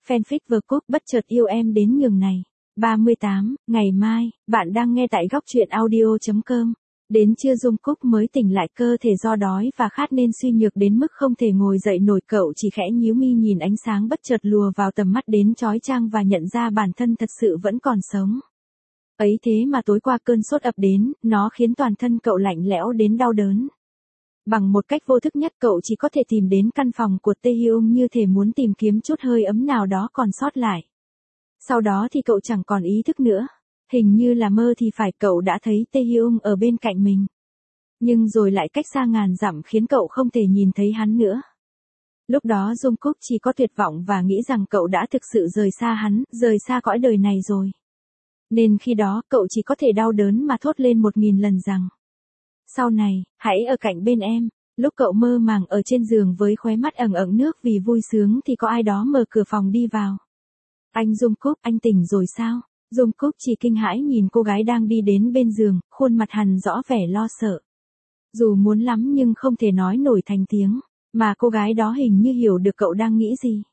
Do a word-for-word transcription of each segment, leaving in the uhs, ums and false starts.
Fanfic vừa cúp bất chợt yêu em đến nhường này. ba mươi tám, ngày mai, bạn đang nghe tại góc truyện audio.com. Đến trưa Jungkook mới tỉnh lại, cơ thể do đói và khát nên suy nhược đến mức không thể ngồi dậy nổi, cậu chỉ khẽ nhíu mi nhìn ánh sáng bất chợt lùa vào tầm mắt đến chói chang và nhận ra bản thân thật sự vẫn còn sống. Ấy thế mà tối qua cơn sốt ập đến, nó khiến toàn thân cậu lạnh lẽo đến đau đớn. Bằng một cách vô thức nhất cậu chỉ có thể tìm đến căn phòng của Taehyung như thể muốn tìm kiếm chút hơi ấm nào đó còn sót lại. Sau đó thì cậu chẳng còn ý thức nữa. Hình như là mơ thì phải, cậu đã thấy Taehyung ở bên cạnh mình. Nhưng rồi lại cách xa ngàn dặm khiến cậu không thể nhìn thấy hắn nữa. Lúc đó Jungkook chỉ có tuyệt vọng và nghĩ rằng cậu đã thực sự rời xa hắn, rời xa cõi đời này rồi. Nên khi đó cậu chỉ có thể đau đớn mà thốt lên một nghìn lần rằng: sau này, hãy ở cạnh bên em. Lúc cậu mơ màng ở trên giường với khóe mắt ẩn ẩn nước vì vui sướng thì có ai đó mở cửa phòng đi vào. Anh Jungkook, anh tỉnh rồi sao? Jungkook chỉ kinh hãi nhìn cô gái đang đi đến bên giường, khuôn mặt hằn rõ vẻ lo sợ. Dù muốn lắm nhưng không thể nói nổi thành tiếng, mà cô gái đó hình như hiểu được cậu đang nghĩ gì.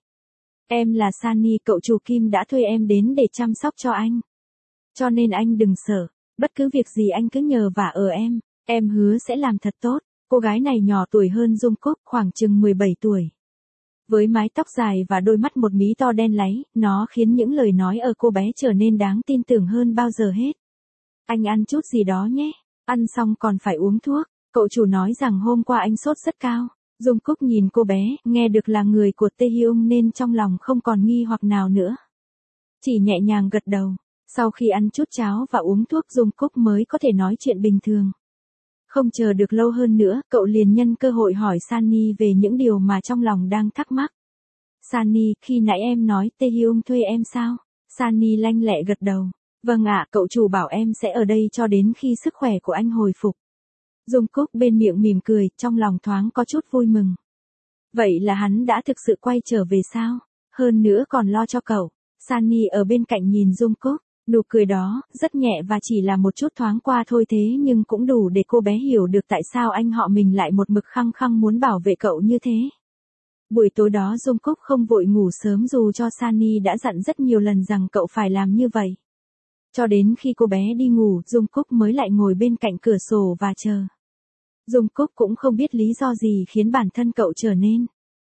Em là Sunny, cậu chủ Kim đã thuê em đến để chăm sóc cho anh. Cho nên anh đừng sợ, bất cứ việc gì anh cứ nhờ vả ở em, em hứa sẽ làm thật tốt. Cô gái này nhỏ tuổi hơn Jungkook khoảng chừng mười bảy tuổi. Với mái tóc dài và đôi mắt một mí to đen láy, nó khiến những lời nói ở cô bé trở nên đáng tin tưởng hơn bao giờ hết. Anh ăn chút gì đó nhé, ăn xong còn phải uống thuốc. Cậu chủ nói rằng hôm qua anh sốt rất cao. Jungkook nhìn cô bé, nghe được là người của Taehyung nên trong lòng không còn nghi hoặc nào nữa. Chỉ nhẹ nhàng gật đầu. Sau khi ăn chút cháo và uống thuốc, Jungkook mới có thể nói chuyện bình thường. Không chờ được lâu hơn nữa, cậu liền nhân cơ hội hỏi Sunny về những điều mà trong lòng đang thắc mắc. Sunny, khi nãy em nói Taehyung thuê em sao? Sunny lanh lẹ gật đầu. Vâng ạ, cậu chủ bảo em sẽ ở đây cho đến khi sức khỏe của anh hồi phục. Jungkook bên miệng mỉm cười, trong lòng thoáng có chút vui mừng. Vậy là hắn đã thực sự quay trở về sao? Hơn nữa còn lo cho cậu. Sunny ở bên cạnh nhìn Jungkook. Nụ cười đó, rất nhẹ và chỉ là một chút thoáng qua thôi, thế nhưng cũng đủ để cô bé hiểu được tại sao anh họ mình lại một mực khăng khăng muốn bảo vệ cậu như thế. Buổi tối đó Jungkook không vội ngủ sớm dù cho Sunny đã dặn rất nhiều lần rằng cậu phải làm như vậy. Cho đến khi cô bé đi ngủ, Jungkook mới lại ngồi bên cạnh cửa sổ và chờ. Jungkook cũng không biết lý do gì khiến bản thân cậu trở nên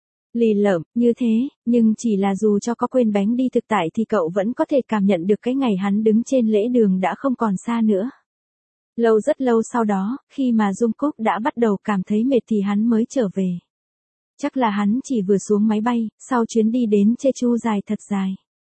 lì lợm như thế, nhưng chỉ là dù cho có quên bánh đi thực tại thì cậu vẫn có thể cảm nhận được cái ngày hắn đứng trên lễ đường đã không còn xa nữa. Lâu rất lâu sau đó, khi mà Jungkook đã bắt đầu cảm thấy mệt thì hắn mới trở về. Chắc là hắn chỉ vừa xuống máy bay, sau chuyến đi đến Jeju dài thật dài.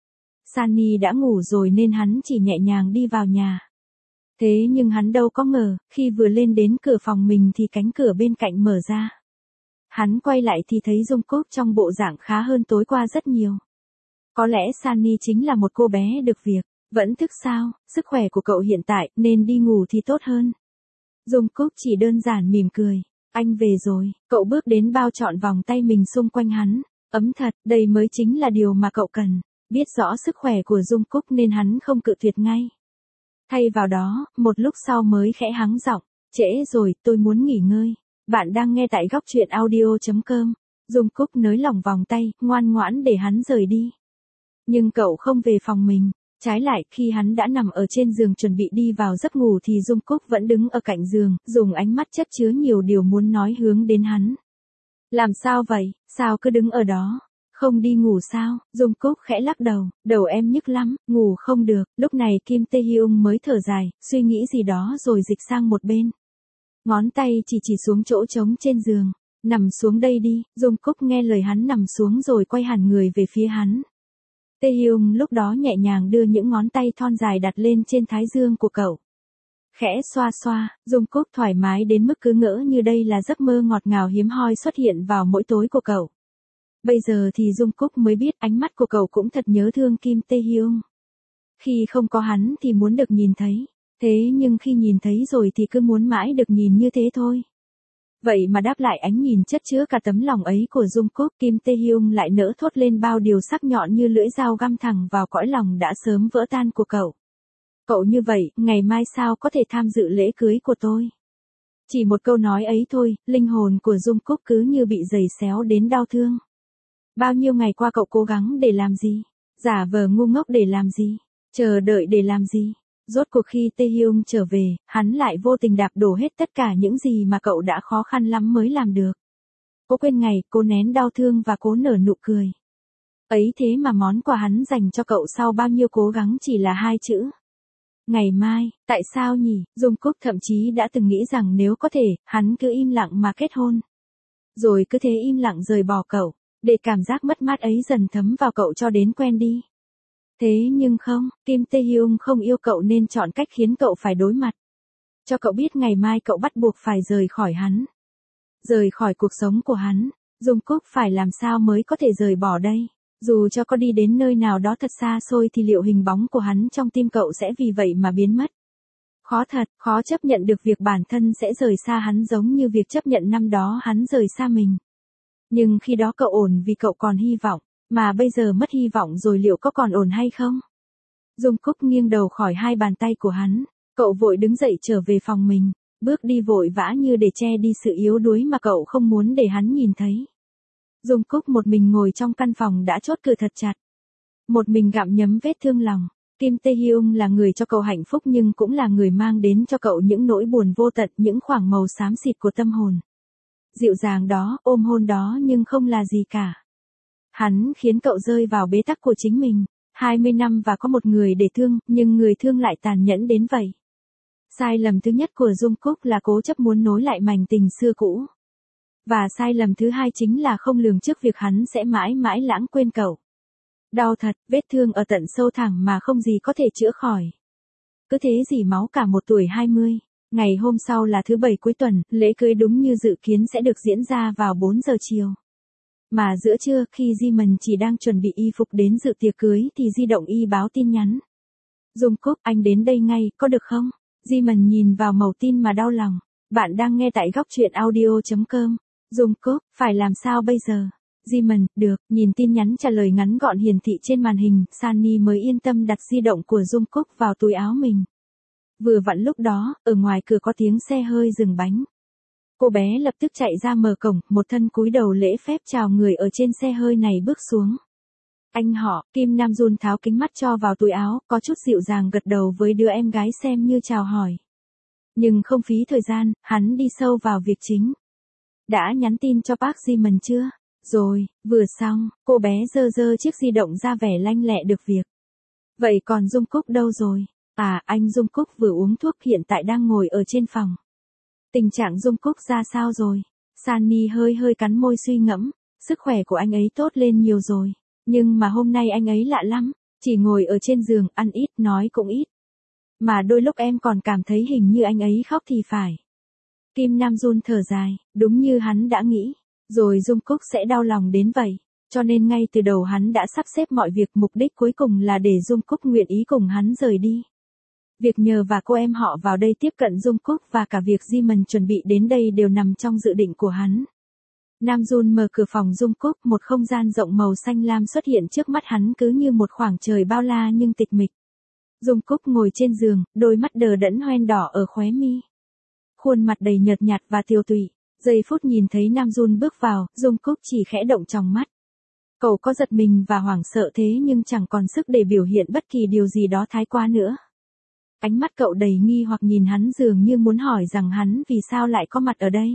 Sunny đã ngủ rồi nên hắn chỉ nhẹ nhàng đi vào nhà. Thế nhưng hắn đâu có ngờ, khi vừa lên đến cửa phòng mình thì cánh cửa bên cạnh mở ra. Hắn quay lại thì thấy Jungkook trong bộ dạng khá hơn tối qua rất nhiều. Có lẽ Sunny chính là một cô bé được việc. Vẫn thức sao? Sức khỏe của cậu hiện tại nên đi ngủ thì tốt hơn. Jungkook chỉ đơn giản mỉm cười. Anh về rồi. Cậu bước đến bao trọn vòng tay mình xung quanh hắn. Ấm thật, đây mới chính là điều mà cậu cần. Biết rõ sức khỏe của Jungkook nên hắn không cự tuyệt ngay. Thay vào đó, một lúc sau mới khẽ hắng giọng. Trễ rồi, tôi muốn nghỉ ngơi. Bạn đang nghe tại góc truyện audio.com. Jungkook nới lỏng vòng tay, ngoan ngoãn để hắn rời đi. Nhưng cậu không về phòng mình. Trái lại, khi hắn đã nằm ở trên giường chuẩn bị đi vào giấc ngủ thì Jungkook vẫn đứng ở cạnh giường, dùng ánh mắt chất chứa nhiều điều muốn nói hướng đến hắn. Làm sao vậy? Sao cứ đứng ở đó? Không đi ngủ sao? Jungkook khẽ lắc đầu, đầu em nhức lắm, ngủ không được. Lúc này Kim Taehyung mới thở dài, suy nghĩ gì đó rồi dịch sang một bên. Ngón tay chỉ chỉ xuống chỗ trống trên giường. Nằm xuống đây đi. Jungkook nghe lời hắn nằm xuống rồi quay hẳn người về phía hắn. Taehyung lúc đó nhẹ nhàng đưa những ngón tay thon dài đặt lên trên thái dương của cậu. Khẽ xoa xoa, Jungkook thoải mái đến mức cứ ngỡ như đây là giấc mơ ngọt ngào hiếm hoi xuất hiện vào mỗi tối của cậu. Bây giờ thì Jungkook mới biết ánh mắt của cậu cũng thật nhớ thương Kim Taehyung. Khi không có hắn thì muốn được nhìn thấy. Thế nhưng khi nhìn thấy rồi thì cứ muốn mãi được nhìn như thế thôi. Vậy mà đáp lại ánh nhìn chất chứa cả tấm lòng ấy của Jungkook, Kim Taehyung lại nỡ thốt lên bao điều sắc nhọn như lưỡi dao găm thẳng vào cõi lòng đã sớm vỡ tan của cậu. Cậu như vậy, ngày mai sao có thể tham dự lễ cưới của tôi? Chỉ một câu nói ấy thôi, linh hồn của Jungkook cứ như bị giày xéo đến đau thương. Bao nhiêu ngày qua cậu cố gắng để làm gì? Giả vờ ngu ngốc để làm gì? Chờ đợi để làm gì? Rốt cuộc khi Taehyung trở về, hắn lại vô tình đạp đổ hết tất cả những gì mà cậu đã khó khăn lắm mới làm được. Cô quên ngày, cô nén đau thương và cố nở nụ cười. Ấy thế mà món quà hắn dành cho cậu sau bao nhiêu cố gắng chỉ là hai chữ. Ngày mai, tại sao nhỉ? Jungkook thậm chí đã từng nghĩ rằng nếu có thể, hắn cứ im lặng mà kết hôn. Rồi cứ thế im lặng rời bỏ cậu, để cảm giác mất mát ấy dần thấm vào cậu cho đến quen đi. Thế nhưng không, Kim Taehyung không yêu cậu nên chọn cách khiến cậu phải đối mặt. Cho cậu biết ngày mai cậu bắt buộc phải rời khỏi hắn. Rời khỏi cuộc sống của hắn, Jungkook phải làm sao mới có thể rời bỏ đây? Dù cho có đi đến nơi nào đó thật xa xôi thì liệu hình bóng của hắn trong tim cậu sẽ vì vậy mà biến mất? Khó thật, khó chấp nhận được việc bản thân sẽ rời xa hắn giống như việc chấp nhận năm đó hắn rời xa mình. Nhưng khi đó cậu ổn vì cậu còn hy vọng, mà bây giờ mất hy vọng rồi liệu có còn ổn hay không? Jungkook nghiêng đầu khỏi hai bàn tay của hắn, cậu vội đứng dậy trở về phòng mình, bước đi vội vã như để che đi sự yếu đuối mà cậu không muốn để hắn nhìn thấy. Jungkook một mình ngồi trong căn phòng đã chốt cửa thật chặt. Một mình gặm nhấm vết thương lòng. Kim Taehyung là người cho cậu hạnh phúc nhưng cũng là người mang đến cho cậu những nỗi buồn vô tận, những khoảng màu xám xịt của tâm hồn. Dịu dàng đó, ôm hôn đó nhưng không là gì cả. Hắn khiến cậu rơi vào bế tắc của chính mình. hai mươi năm và có một người để thương, nhưng người thương lại tàn nhẫn đến vậy. Sai lầm thứ nhất của Jungkook là cố chấp muốn nối lại mảnh tình xưa cũ. Và sai lầm thứ hai chính là không lường trước việc hắn sẽ mãi mãi lãng quên cậu. Đau thật, vết thương ở tận sâu thẳm mà không gì có thể chữa khỏi. Cứ thế dỉ máu cả một tuổi hai mươi. Ngày hôm sau là thứ bảy cuối tuần, lễ cưới đúng như dự kiến sẽ được diễn ra vào bốn giờ chiều. Mà giữa trưa khi Jimin chỉ đang chuẩn bị y phục đến dự tiệc cưới thì di động y báo tin nhắn. Jungkook, anh đến đây ngay, có được không? Jimin nhìn vào mẩu tin mà đau lòng. Bạn đang nghe tại góc truyện audio chấm com. Jungkook, phải làm sao bây giờ? Jimin, được, nhìn tin nhắn trả lời ngắn gọn hiển thị trên màn hình, Sunny mới yên tâm đặt di động của Jungkook vào túi áo mình. Vừa vặn lúc đó, ở ngoài cửa có tiếng xe hơi dừng bánh. Cô bé lập tức chạy ra mở cổng, một thân cúi đầu lễ phép chào người ở trên xe hơi này bước xuống. Anh họ, Kim Nam Jun tháo kính mắt cho vào túi áo, có chút dịu dàng gật đầu với đứa em gái xem như chào hỏi. Nhưng không phí thời gian, hắn đi sâu vào việc chính. Đã nhắn tin cho Park Jimin chưa? Rồi, vừa xong, cô bé giơ giơ chiếc di động ra vẻ lanh lẹ được việc. Vậy còn Jungkook đâu rồi? À, anh Jungkook vừa uống thuốc hiện tại đang ngồi ở trên phòng. Tình trạng Jungkook ra sao rồi? Sunny hơi hơi cắn môi suy ngẫm, sức khỏe của anh ấy tốt lên nhiều rồi. Nhưng mà hôm nay anh ấy lạ lắm, chỉ ngồi ở trên giường, ăn ít, nói cũng ít. Mà đôi lúc em còn cảm thấy hình như anh ấy khóc thì phải. Kim Nam Jun thở dài, đúng như hắn đã nghĩ. Rồi Jungkook sẽ đau lòng đến vậy. Cho nên ngay từ đầu hắn đã sắp xếp mọi việc, mục đích cuối cùng là để Jungkook nguyện ý cùng hắn rời đi. Việc nhờ và cô em họ vào đây tiếp cận Jungkook và cả việc Jimin chuẩn bị đến đây đều nằm trong dự định của hắn. Nam Jun mở cửa phòng Jungkook, một không gian rộng màu xanh lam xuất hiện trước mắt hắn cứ như một khoảng trời bao la nhưng tịch mịch. Jungkook ngồi trên giường, đôi mắt đờ đẫn hoen đỏ ở khóe mi. Khuôn mặt đầy nhợt nhạt và tiêu tụy. Giây phút nhìn thấy Nam Jun bước vào, Jungkook chỉ khẽ động tròng mắt. Cậu có giật mình và hoảng sợ thế nhưng chẳng còn sức để biểu hiện bất kỳ điều gì đó thái quá nữa. Ánh mắt cậu đầy nghi hoặc nhìn hắn dường như muốn hỏi rằng hắn vì sao lại có mặt ở đây.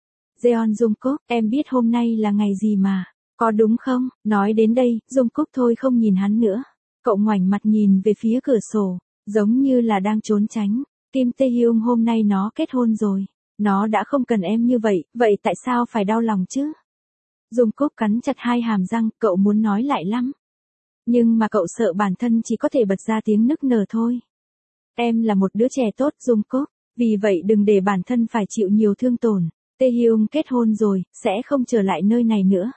Jeon Jungkook, em biết hôm nay là ngày gì mà, có đúng không? Nói đến đây, Jungkook thôi không nhìn hắn nữa. Cậu ngoảnh mặt nhìn về phía cửa sổ, giống như là đang trốn tránh. Kim Taehyung hôm nay nó kết hôn rồi. Nó đã không cần em như vậy, vậy tại sao phải đau lòng chứ? Jungkook cắn chặt hai hàm răng, cậu muốn nói lại lắm. Nhưng mà cậu sợ bản thân chỉ có thể bật ra tiếng nức nở thôi. Em là một đứa trẻ tốt Jungkook, vì vậy đừng để bản thân phải chịu nhiều thương tổn. Taehyung kết hôn rồi, sẽ không trở lại nơi này nữa.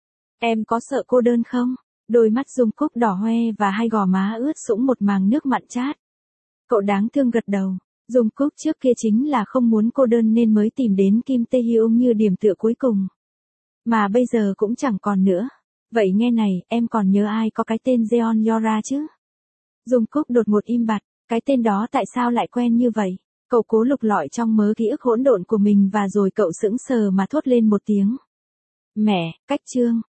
Em có sợ cô đơn không? Đôi mắt Jungkook đỏ hoe và hai gò má ướt sũng một màng nước mặn chát. Cậu đáng thương gật đầu. Jungkook trước kia chính là không muốn cô đơn nên mới tìm đến Kim Taehyung như điểm tựa cuối cùng. Mà bây giờ cũng chẳng còn nữa. Vậy nghe này, em còn nhớ ai có cái tên Jeon Yora chứ? Jungkook đột ngột im bặt, cái tên đó tại sao lại quen như vậy? Cậu cố lục lọi trong mớ ký ức hỗn độn của mình và rồi cậu sững sờ mà thốt lên một tiếng. Mẹ, cách chương,